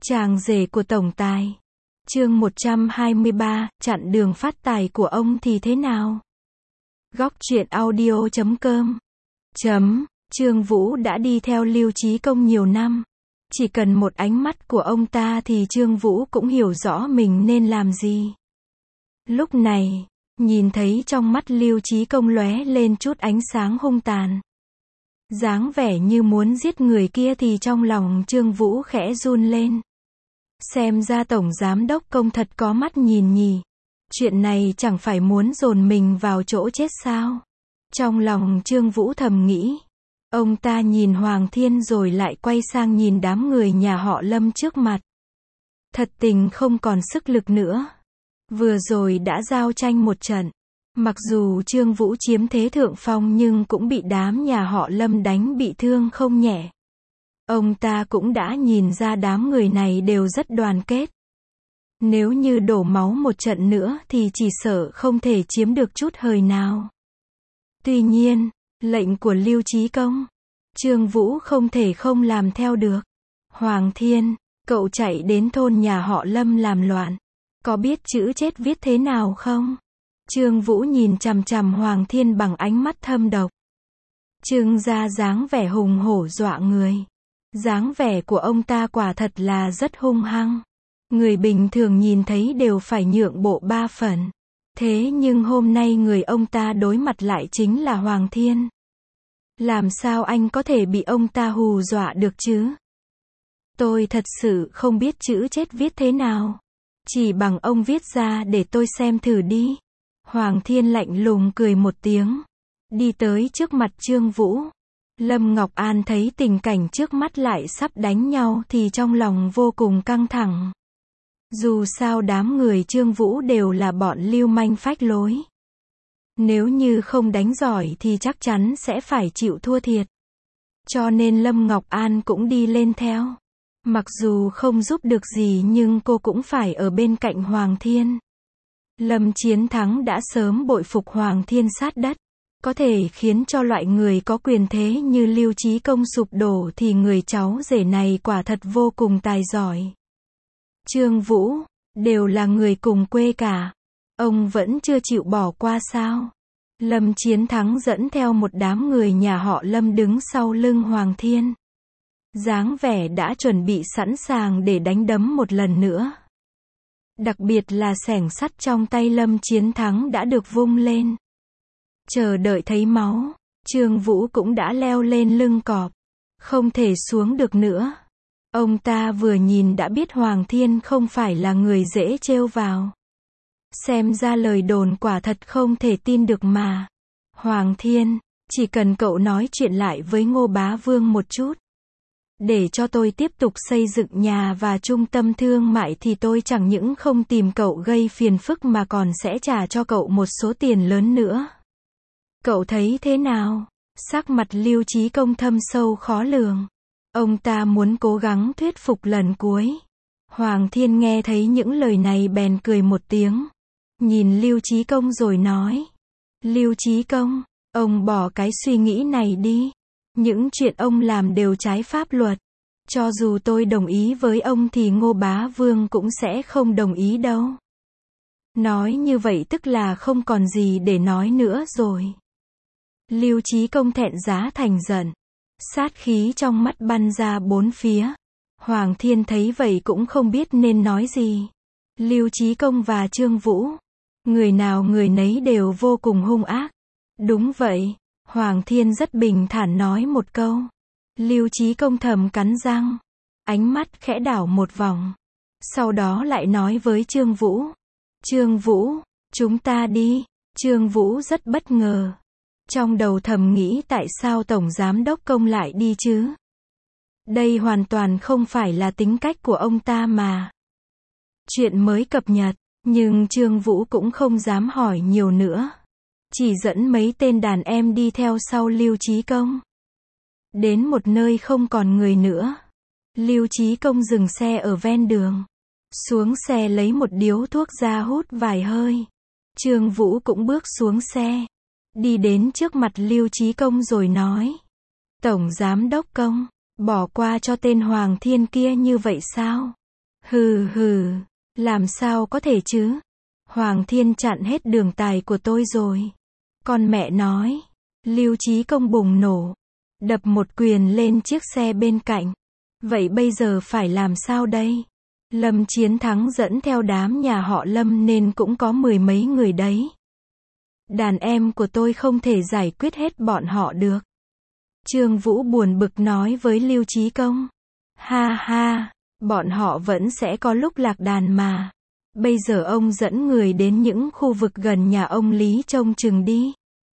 Chàng rể của tổng tài. Chương 123, chặn đường phát tài của ông thì thế nào? Góc truyện audio.com. Trương Vũ đã đi theo Lưu Chí Công nhiều năm. Chỉ cần một ánh mắt của ông ta thì Trương Vũ cũng hiểu rõ mình nên làm gì. Lúc này, nhìn thấy trong mắt Lưu Chí Công lóe lên chút ánh sáng hung tàn. Dáng vẻ như muốn giết người kia thì trong lòng Trương Vũ khẽ run lên. Xem ra tổng giám đốc Công thật có mắt nhìn nhỉ. Chuyện này chẳng phải muốn dồn mình vào chỗ chết sao? Trong lòng Trương Vũ thầm nghĩ. Ông ta nhìn Hoàng Thiên rồi lại quay sang nhìn đám người nhà họ Lâm trước mặt. Thật tình không còn sức lực nữa. Vừa rồi đã giao tranh một trận. Mặc dù Trương Vũ chiếm thế thượng phong nhưng cũng bị đám nhà họ Lâm đánh bị thương không nhẹ. Ông ta cũng đã nhìn ra đám người này đều rất đoàn kết. Nếu như đổ máu một trận nữa thì chỉ sợ không thể chiếm được chút hời nào. Tuy nhiên, lệnh của Lưu Chí Công, Trương Vũ không thể không làm theo được. Hoàng Thiên, cậu chạy đến thôn nhà họ Lâm làm loạn. Có biết chữ chết viết thế nào không? Trương Vũ nhìn chằm chằm Hoàng Thiên bằng ánh mắt thâm độc. Trương gia dáng vẻ hùng hổ dọa người. Dáng vẻ của ông ta quả thật là rất hung hăng. Người bình thường nhìn thấy đều phải nhượng bộ 3 phần. Thế nhưng hôm nay người ông ta đối mặt lại chính là Hoàng Thiên. Làm sao anh có thể bị ông ta hù dọa được chứ? Tôi thật sự không biết chữ chết viết thế nào. Chỉ bằng ông viết ra để tôi xem thử đi. Hoàng Thiên lạnh lùng cười một tiếng. Đi tới trước mặt Trương Vũ. Lâm Ngọc An thấy tình cảnh trước mắt lại sắp đánh nhau thì trong lòng vô cùng căng thẳng. Dù sao đám người Trương Vũ đều là bọn lưu manh phách lối. Nếu như không đánh giỏi thì chắc chắn sẽ phải chịu thua thiệt. Cho nên Lâm Ngọc An cũng đi lên theo. Mặc dù không giúp được gì nhưng cô cũng phải ở bên cạnh Hoàng Thiên. Lâm Chiến Thắng đã sớm bội phục Hoàng Thiên sát đất. Có thể khiến cho loại người có quyền thế như Lưu Chí Công sụp đổ thì người cháu rể này quả thật vô cùng tài giỏi. Trương Vũ, đều là người cùng quê cả. Ông vẫn chưa chịu bỏ qua sao? Lâm Chiến Thắng dẫn theo một đám người nhà họ Lâm đứng sau lưng Hoàng Thiên. Dáng vẻ đã chuẩn bị sẵn sàng để đánh đấm một lần nữa. Đặc biệt là xẻng sắt trong tay Lâm Chiến Thắng đã được vung lên. Chờ đợi thấy máu, Trương Vũ cũng đã leo lên lưng cọp. Không thể xuống được nữa. Ông ta vừa nhìn đã biết Hoàng Thiên không phải là người dễ trêu vào. Xem ra lời đồn quả thật không thể tin được mà. Hoàng Thiên, chỉ cần cậu nói chuyện lại với Ngô Bá Vương một chút. Để cho tôi tiếp tục xây dựng nhà và trung tâm thương mại thì tôi chẳng những không tìm cậu gây phiền phức mà còn sẽ trả cho cậu một số tiền lớn nữa. Cậu thấy thế nào? Sắc mặt Lưu Chí Công thâm sâu khó lường. Ông ta muốn cố gắng thuyết phục lần cuối. Hoàng Thiên nghe thấy những lời này bèn cười một tiếng. Nhìn Lưu Chí Công rồi nói. Lưu Chí Công, ông bỏ cái suy nghĩ này đi. Những chuyện ông làm đều trái pháp luật. Cho dù tôi đồng ý với ông thì Ngô Bá Vương cũng sẽ không đồng ý đâu. Nói như vậy tức là không còn gì để nói nữa rồi. Lưu Chí Công thẹn giá thành giận. Sát khí trong mắt bắn ra bốn phía. Hoàng Thiên thấy vậy cũng không biết nên nói gì. Lưu Chí Công và Trương Vũ, người nào người nấy đều vô cùng hung ác. Đúng vậy, Hoàng Thiên rất bình thản nói một câu. Lưu Chí Công thầm cắn răng, ánh mắt khẽ đảo một vòng. Sau đó lại nói với Trương Vũ. Trương Vũ, chúng ta đi. Trương Vũ rất bất ngờ. Trong đầu thầm nghĩ tại sao Tổng Giám đốc Công lại đi chứ? Đây hoàn toàn không phải là tính cách của ông ta mà. Chuyện mới cập nhật, nhưng Trương Vũ cũng không dám hỏi nhiều nữa. Chỉ dẫn mấy tên đàn em đi theo sau Lưu Chí Công. Đến một nơi không còn người nữa. Lưu Chí Công dừng xe ở ven đường. Xuống xe lấy một điếu thuốc ra hút vài hơi. Trương Vũ cũng bước xuống xe. Đi đến trước mặt Lưu Chí Công rồi nói. Tổng Giám đốc Công, bỏ qua cho tên Hoàng Thiên kia như vậy sao? Hừ hừ, làm sao có thể chứ? Hoàng Thiên chặn hết đường tài của tôi rồi. Con mẹ nói. Lưu Chí Công bùng nổ, đập một quyền lên chiếc xe bên cạnh. Vậy bây giờ phải làm sao đây? Lâm Chiến Thắng dẫn theo đám nhà họ Lâm nên cũng có mười mấy người đấy. Đàn em của tôi không thể giải quyết hết bọn họ được. Trương Vũ buồn bực nói với Lưu Chí Công. Ha ha, bọn họ vẫn sẽ có lúc lạc đàn mà. Bây giờ ông dẫn người đến những khu vực gần nhà ông Lý trông chừng đi.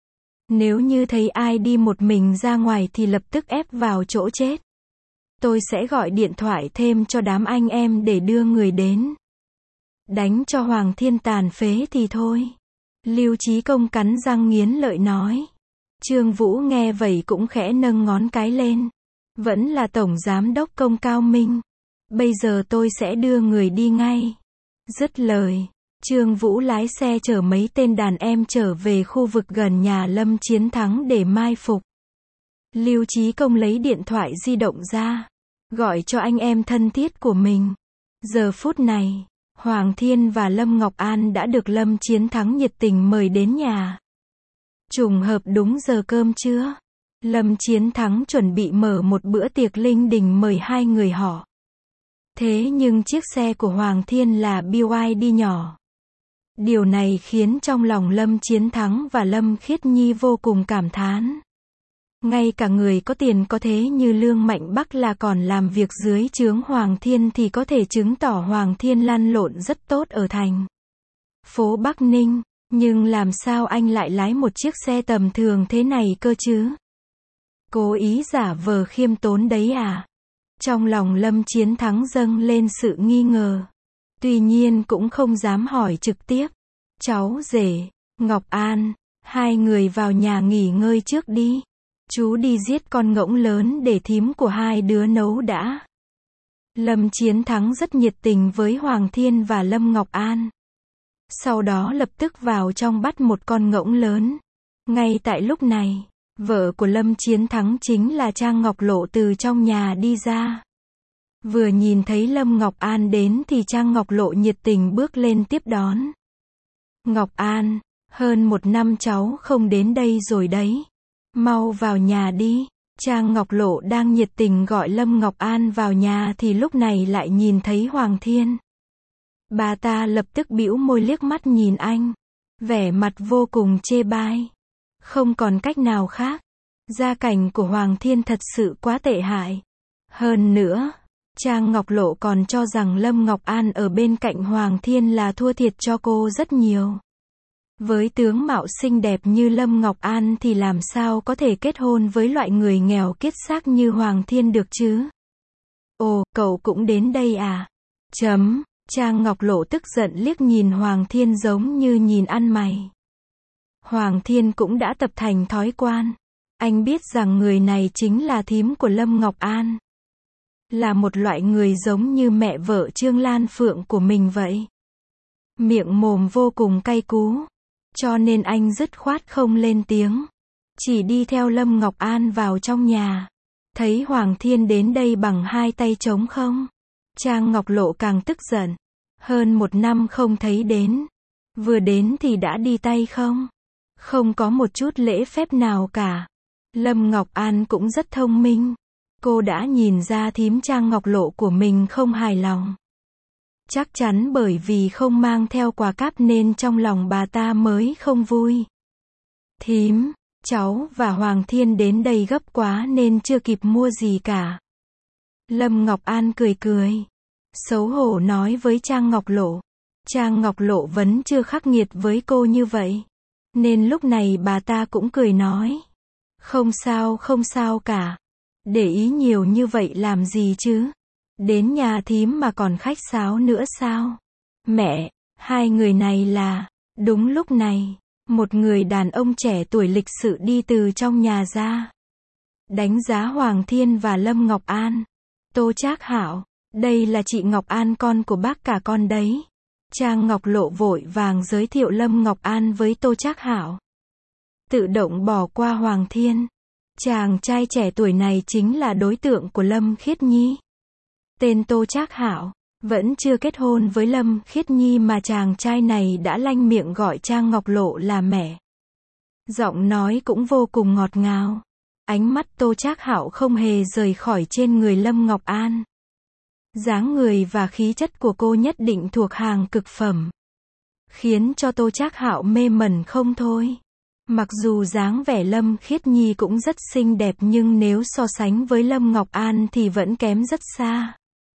Nếu như thấy ai đi một mình ra ngoài thì lập tức ép vào chỗ chết. Tôi sẽ gọi điện thoại thêm cho đám anh em để đưa người đến. Đánh cho Hoàng Thiên tàn phế thì thôi. Lưu Chí Công cắn răng nghiến lợi nói. Trương Vũ nghe vậy cũng khẽ nâng ngón cái lên. Vẫn là Tổng Giám đốc Công cao minh. Bây giờ tôi sẽ đưa người đi ngay. Dứt lời, Trương Vũ lái xe chở mấy tên đàn em trở về khu vực gần nhà Lâm Chiến Thắng để mai phục. Lưu Chí Công lấy điện thoại di động ra, gọi cho anh em thân thiết của mình. Giờ phút này, Hoàng Thiên và Lâm Ngọc An đã được Lâm Chiến Thắng nhiệt tình mời đến nhà. Trùng hợp đúng giờ cơm trưa, Lâm Chiến Thắng chuẩn bị mở một bữa tiệc linh đình mời hai người họ. Thế nhưng chiếc xe của Hoàng Thiên là BYD nhỏ. Điều này khiến trong lòng Lâm Chiến Thắng và Lâm Khiết Nhi vô cùng cảm thán. Ngay cả người có tiền có thế như Lương Mạnh Bắc là còn làm việc dưới trướng Hoàng Thiên thì có thể chứng tỏ Hoàng Thiên lăn lộn rất tốt ở thành phố Bắc Ninh. Nhưng làm sao anh lại lái một chiếc xe tầm thường thế này cơ chứ? Cố ý giả vờ khiêm tốn đấy à? Trong lòng Lâm Chiến Thắng dâng lên sự nghi ngờ. Tuy nhiên cũng không dám hỏi trực tiếp. Cháu rể, Ngọc An, hai người vào nhà nghỉ ngơi trước đi. Chú đi giết con ngỗng lớn để thím của hai đứa nấu đã. Lâm Chiến Thắng rất nhiệt tình với Hoàng Thiên và Lâm Ngọc An. Sau đó lập tức vào trong bắt một con ngỗng lớn. Ngay tại lúc này, vợ của Lâm Chiến Thắng chính là Trang Ngọc Lộ từ trong nhà đi ra. Vừa nhìn thấy Lâm Ngọc An đến thì Trang Ngọc Lộ nhiệt tình bước lên tiếp đón. Ngọc An, hơn một năm cháu không đến đây rồi đấy. Mau vào nhà đi. Trang Ngọc Lộ đang nhiệt tình gọi Lâm Ngọc An vào nhà thì lúc này lại nhìn thấy Hoàng Thiên. Bà ta lập tức bĩu môi liếc mắt nhìn anh. Vẻ mặt vô cùng chê bai. Không còn cách nào khác. Gia cảnh của Hoàng Thiên thật sự quá tệ hại. Hơn nữa, Trang Ngọc Lộ còn cho rằng Lâm Ngọc An ở bên cạnh Hoàng Thiên là thua thiệt cho cô rất nhiều. Với tướng mạo xinh đẹp như Lâm Ngọc An thì làm sao có thể kết hôn với loại người nghèo kiết xác như Hoàng Thiên được chứ? Ồ, cậu cũng đến đây à? Trang Ngọc Lộ tức giận liếc nhìn Hoàng Thiên giống như nhìn ăn mày. Hoàng Thiên cũng đã tập thành thói quen. Anh biết rằng người này chính là thím của Lâm Ngọc An. Là một loại người giống như mẹ vợ Trương Lan Phượng của mình vậy. Miệng mồm vô cùng cay cú. Cho nên anh dứt khoát không lên tiếng. Chỉ đi theo Lâm Ngọc An vào trong nhà. Thấy Hoàng Thiên đến đây bằng hai tay trống không. Trang Ngọc Lộ càng tức giận. Hơn một năm không thấy đến. Vừa đến thì đã đi tay không. Không có một chút lễ phép nào cả. Lâm Ngọc An cũng rất thông minh. Cô đã nhìn ra thím Trang Ngọc Lộ của mình không hài lòng. Chắc chắn bởi vì không mang theo quà cáp nên trong lòng bà ta mới không vui. Thím, cháu và Hoàng Thiên đến đây gấp quá nên chưa kịp mua gì cả. Lâm Ngọc An cười cười. Xấu hổ nói với Trang Ngọc Lộ. Trang Ngọc Lộ vẫn chưa khắc nghiệt với cô như vậy. Nên lúc này bà ta cũng cười nói. Không sao cả. Để ý nhiều như vậy làm gì chứ? Đến nhà thím mà còn khách sáo nữa sao? Mẹ, hai người này là... Đúng lúc này, một người đàn ông trẻ tuổi lịch sự đi từ trong nhà ra. Đánh giá Hoàng Thiên và Lâm Ngọc An. Tô Trác Hạo, đây là chị Ngọc An con của bác cả con đấy. Trang Ngọc Lộ vội vàng giới thiệu Lâm Ngọc An với Tô Trác Hạo. Tự động bỏ qua Hoàng Thiên. Chàng trai trẻ tuổi này chính là đối tượng của Lâm Khiết Nhi. Tên Tô Trác Hạo, Vẫn chưa kết hôn với Lâm Khiết Nhi mà chàng trai này đã lanh miệng gọi Trang Ngọc Lộ là mẹ. Giọng nói cũng vô cùng ngọt ngào. Ánh mắt Tô Trác Hạo không hề rời khỏi trên người Lâm Ngọc An. Dáng người và khí chất của cô nhất định thuộc hàng cực phẩm, khiến cho Tô Trác Hạo mê mẩn không thôi. Mặc dù dáng vẻ Lâm Khiết Nhi cũng rất xinh đẹp nhưng nếu so sánh với Lâm Ngọc An thì vẫn kém rất xa.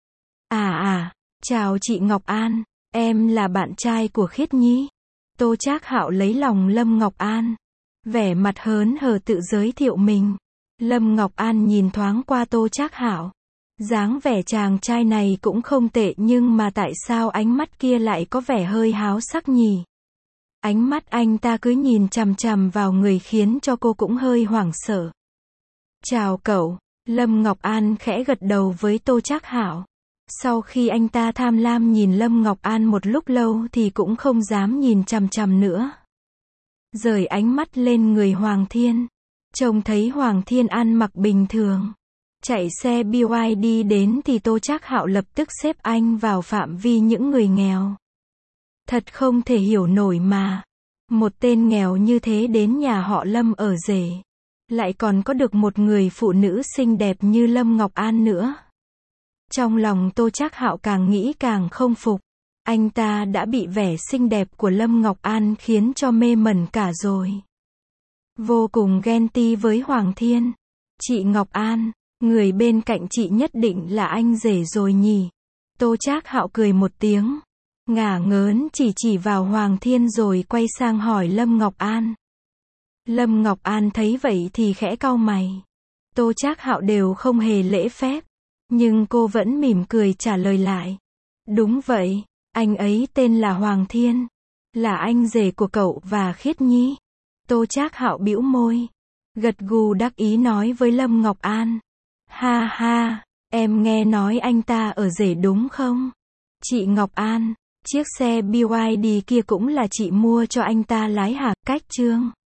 Chào chị Ngọc An, em là bạn trai của Khiết Nhi. Tô Trác Hạo lấy lòng Lâm Ngọc An, vẻ mặt hớn hở tự giới thiệu mình. Lâm Ngọc An nhìn thoáng qua Tô Trác Hạo. Dáng vẻ chàng trai này cũng không tệ nhưng mà tại sao ánh mắt kia lại có vẻ hơi háo sắc nhỉ? Ánh mắt anh ta cứ nhìn chằm chằm vào người khiến cho cô cũng hơi hoảng sợ. Chào cậu, Lâm Ngọc An khẽ gật đầu với Tô Trác Hạo. Sau khi anh ta tham lam nhìn Lâm Ngọc An một lúc lâu thì cũng không dám nhìn chằm chằm nữa. Rời ánh mắt lên người Hoàng Thiên. Trông thấy Hoàng Thiên ăn mặc bình thường, chạy xe BYD đến thì Tô Trác Hạo lập tức xếp anh vào phạm vi những người nghèo. Thật không thể hiểu nổi mà. Một tên nghèo như thế đến nhà họ Lâm ở rể. Lại còn có được một người phụ nữ xinh đẹp như Lâm Ngọc An nữa. Trong lòng Tô Trác Hạo càng nghĩ càng không phục. Anh ta đã bị vẻ xinh đẹp của Lâm Ngọc An khiến cho mê mẩn cả rồi. Vô cùng ghen tị với Hoàng Thiên. Chị Ngọc An, người bên cạnh chị nhất định là anh rể rồi nhỉ? Tô Trác Hạo cười một tiếng, ngả ngớn chỉ vào Hoàng Thiên rồi quay sang hỏi Lâm Ngọc An. Lâm Ngọc An thấy vậy thì khẽ cau mày. Tô Trác Hạo đều không hề lễ phép, nhưng cô vẫn mỉm cười trả lời lại. Đúng vậy, anh ấy tên là Hoàng Thiên, là anh rể của cậu và Khiết Nhi. Tô Trác Hạo bĩu môi, gật gù đắc ý nói với Lâm Ngọc An. Ha ha, em nghe nói anh ta ở rể đúng không? Chị Ngọc An, chiếc xe BYD kia cũng là chị mua cho anh ta lái hả? Cách chương